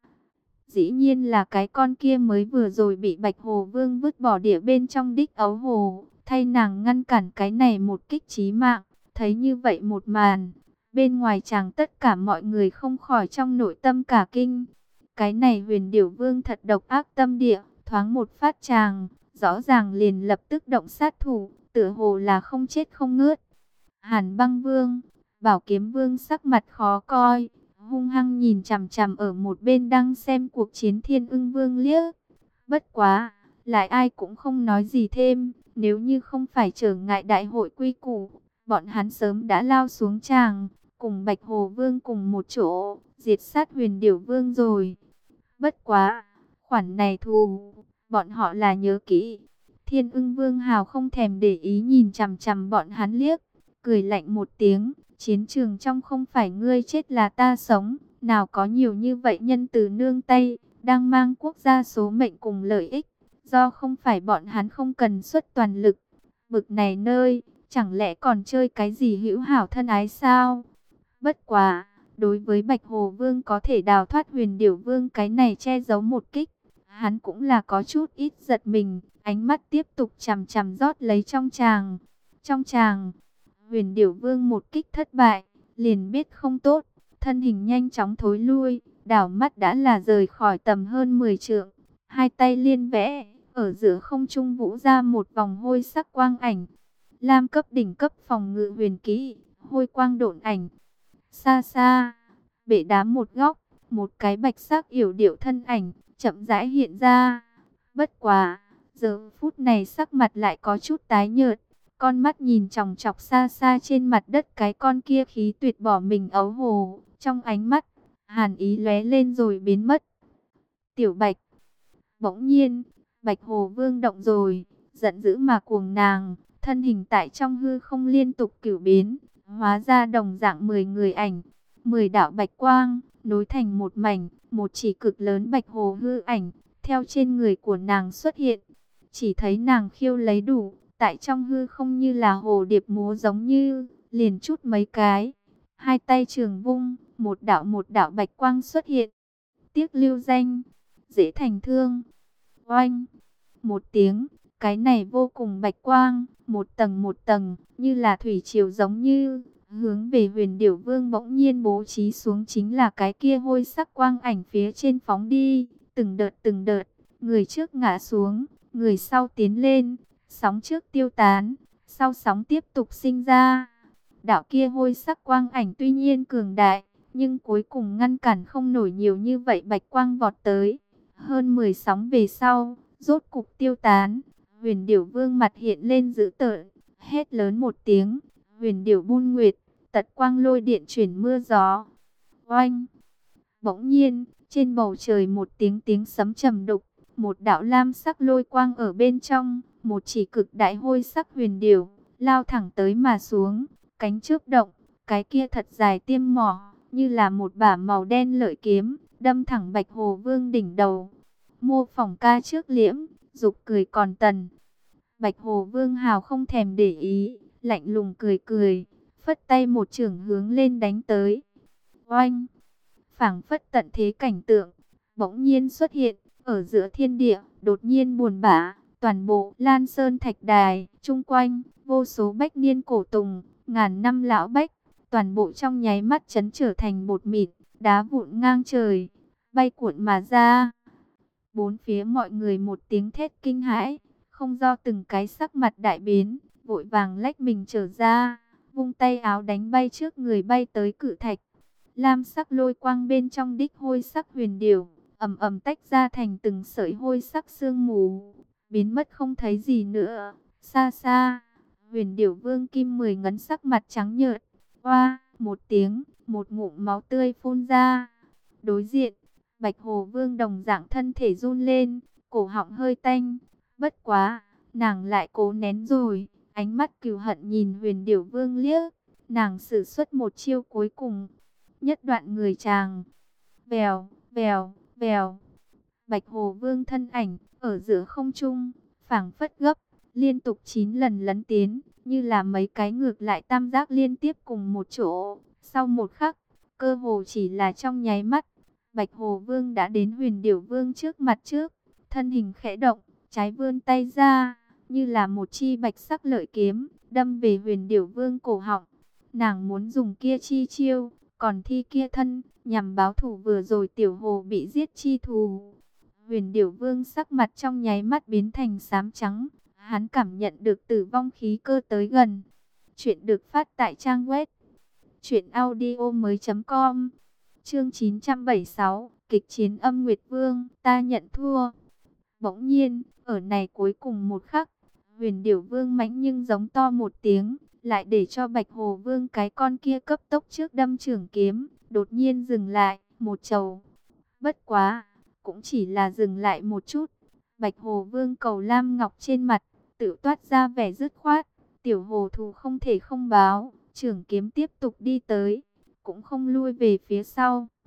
Dĩ nhiên là cái con kia mới vừa rồi bị Bạch Hồ Vương vứt bỏ địa bên trong đích ấu hồ, thay nàng ngăn cản cái này một kích chí mạng. Thấy như vậy một màn, bên ngoài chàng tất cả mọi người không khỏi trong nội tâm cả kinh. Cái này Huyền Điểu Vương thật độc ác tâm địa, thoáng một phát chàng, rõ ràng liền lập tức động sát thủ, tựa hồ là không chết không ngớt. Hàn Băng Vương, Bảo Kiếm Vương sắc mặt khó coi, hung hăng nhìn chằm chằm ở một bên đang xem cuộc chiến Thiên Ưng Vương liếc. Bất quá, lại ai cũng không nói gì thêm, nếu như không phải trở ngại đại hội quy củ, bọn hắn sớm đã lao xuống tràng, cùng Bạch Hồ Vương cùng một chỗ, diệt sát Huyền Điểu Vương rồi. Bất quá, khoản này thù, bọn họ là nhớ kỹ. Thiên Ưng Vương hào không thèm để ý nhìn chằm chằm bọn hắn liếc, cười lạnh một tiếng, Chiến trường trong không phải ngươi chết là ta sống, nào có nhiều như vậy nhân từ nương tay, đang mang quốc gia số mệnh cùng lợi ích, do không phải bọn hắn không cần xuất toàn lực. Bực này nơi, chẳng lẽ còn chơi cái gì hữu hảo thân ái sao? Bất quá, đối với Bạch Hồ Vương có thể đào thoát Huyền Điểu Vương cái này che giấu một kích, hắn cũng là có chút ít giật mình, ánh mắt tiếp tục chằm chằm rót lấy trong tràng. Trong tràng, Huyền Điểu Vương một kích thất bại, liền biết không tốt, thân hình nhanh chóng thối lui, đảo mắt đã là rời khỏi tầm hơn 10 trượng, hai tay liên vẽ, ở giữa không trung vũ ra một vòng hôi sắc quang ảnh. Lam cấp đỉnh cấp phòng ngự huyền kỹ, hôi quang độn ảnh. Xa xa, bệ đá một góc, một cái bạch sắc yểu điệu thân ảnh, chậm rãi hiện ra. Bất quá, giờ phút này sắc mặt lại có chút tái nhợt, con mắt nhìn chòng chọc xa xa trên mặt đất cái con kia khí tuyệt bỏ mình ấu hồ, trong ánh mắt, hàn ý lóe lên rồi biến mất. Tiểu Bạch, bỗng nhiên, Bạch Hồ Vương động rồi, giận dữ mà cuồng nàng, thân hình tại trong hư không liên tục cửu biến, hóa ra đồng dạng 10 người ảnh, 10 đạo bạch quang, nối thành một mảnh, một chỉ cực lớn bạch hồ hư ảnh, theo trên người của nàng xuất hiện. Chỉ thấy nàng khiêu lấy đủ, tại trong hư không như là hồ điệp múa giống như, liền chút mấy cái. Hai tay trường vung, một đạo bạch quang xuất hiện. Tiếc lưu danh, dễ thành thương. Oanh, một tiếng, cái này vô cùng bạch quang, một tầng, như là thủy triều giống như, hướng về Huyền Điểu Vương bỗng nhiên bố trí xuống chính là cái kia hôi sắc quang ảnh phía trên phóng đi, từng đợt, người trước ngã xuống, người sau tiến lên, sóng trước tiêu tán, sau sóng tiếp tục sinh ra. Đạo kia hôi sắc quang ảnh tuy nhiên cường đại, nhưng cuối cùng ngăn cản không nổi nhiều như vậy bạch quang vọt tới. Hơn 10 sóng về sau, rốt cục tiêu tán. Huyền Điểu Vương mặt hiện lên dữ tợn, hét lớn một tiếng, Huyền Điểu Bun Nguyệt, tật quang lôi điện chuyển mưa gió. Oanh! Bỗng nhiên, trên bầu trời một tiếng sấm trầm đục, một đạo lam sắc lôi quang ở bên trong, một chỉ cực đại hôi sắc huyền điểu, lao thẳng tới mà xuống, cánh chớp động, cái kia thật dài tiêm mỏ, như là một bả màu đen lợi kiếm, đâm thẳng Bạch Hồ Vương đỉnh đầu. Mô Phỏng Ca trước liễm, dục cười còn tần. Bạch Hồ Vương hào không thèm để ý, lạnh lùng cười cười, phất tay một chưởng hướng lên đánh tới. Oanh! Phảng phất tận thế cảnh tượng, bỗng nhiên xuất hiện, ở giữa thiên địa, đột nhiên buồn bã, toàn bộ Lan Sơn Thạch Đài, chung quanh, vô số bách niên cổ tùng, ngàn năm lão bách, toàn bộ trong nháy mắt chấn trở thành bột mịn, đá vụn ngang trời, bay cuộn mà ra. Bốn phía mọi người một tiếng thét kinh hãi, không do từng cái sắc mặt đại biến, vội vàng lách mình trở ra, vung tay áo đánh bay trước người bay tới cự thạch. Lam sắc lôi quang bên trong đích hôi sắc huyền điểu, ầm ầm tách ra thành từng sợi hôi sắc sương mù, biến mất không thấy gì nữa. Xa xa, Huyền Điểu Vương Kim 10 ngấn sắc mặt trắng nhợt, oa, một tiếng, một ngụm máu tươi phun ra. Đối diện, Bạch Hồ Vương đồng dạng thân thể run lên, cổ họng hơi tanh, bất quá, nàng lại cố nén rồi, ánh mắt cừu hận nhìn Huyền Điểu Vương liếc, nàng sử xuất một chiêu cuối cùng, nhất đoạn người chàng. Vèo, vèo, vèo. Bạch Hồ Vương thân ảnh ở giữa không trung, phảng phất gấp, liên tục 9 lần lấn tiến, như là mấy cái ngược lại tam giác liên tiếp cùng một chỗ. Sau một khắc, cơ hồ chỉ là trong nháy mắt, Bạch Hồ Vương đã đến Huyền Điểu Vương trước mặt trước, thân hình khẽ động, trái vươn tay ra, như là một chi bạch sắc lợi kiếm, đâm về Huyền Điểu Vương cổ họng. Nàng muốn dùng kia chi chiêu, còn thi kia thân, nhằm báo thù vừa rồi tiểu hồ bị giết chi thù. Huyền Điểu Vương sắc mặt trong nháy mắt biến thành xám trắng, hắn cảm nhận được tử vong khí cơ tới gần. Chuyện được phát tại trang web truyệnaudiomoi.com. Chương 976, kịch chiến Âm Nguyệt Vương, ta nhận thua. Bỗng nhiên, ở này cuối cùng một khắc, Huyền Điểu Vương mãnh nhưng giống to một tiếng, lại để cho Bạch Hồ Vương cái con kia cấp tốc trước đâm chưởng kiếm, đột nhiên dừng lại, một trầu. Bất quá, cũng chỉ là dừng lại một chút. Bạch Hồ Vương cầu lam ngọc trên mặt, tự toát ra vẻ dứt khoát, tiểu hồ thù không thể không báo, trường kiếm tiếp tục đi tới, cũng không lui về phía sau.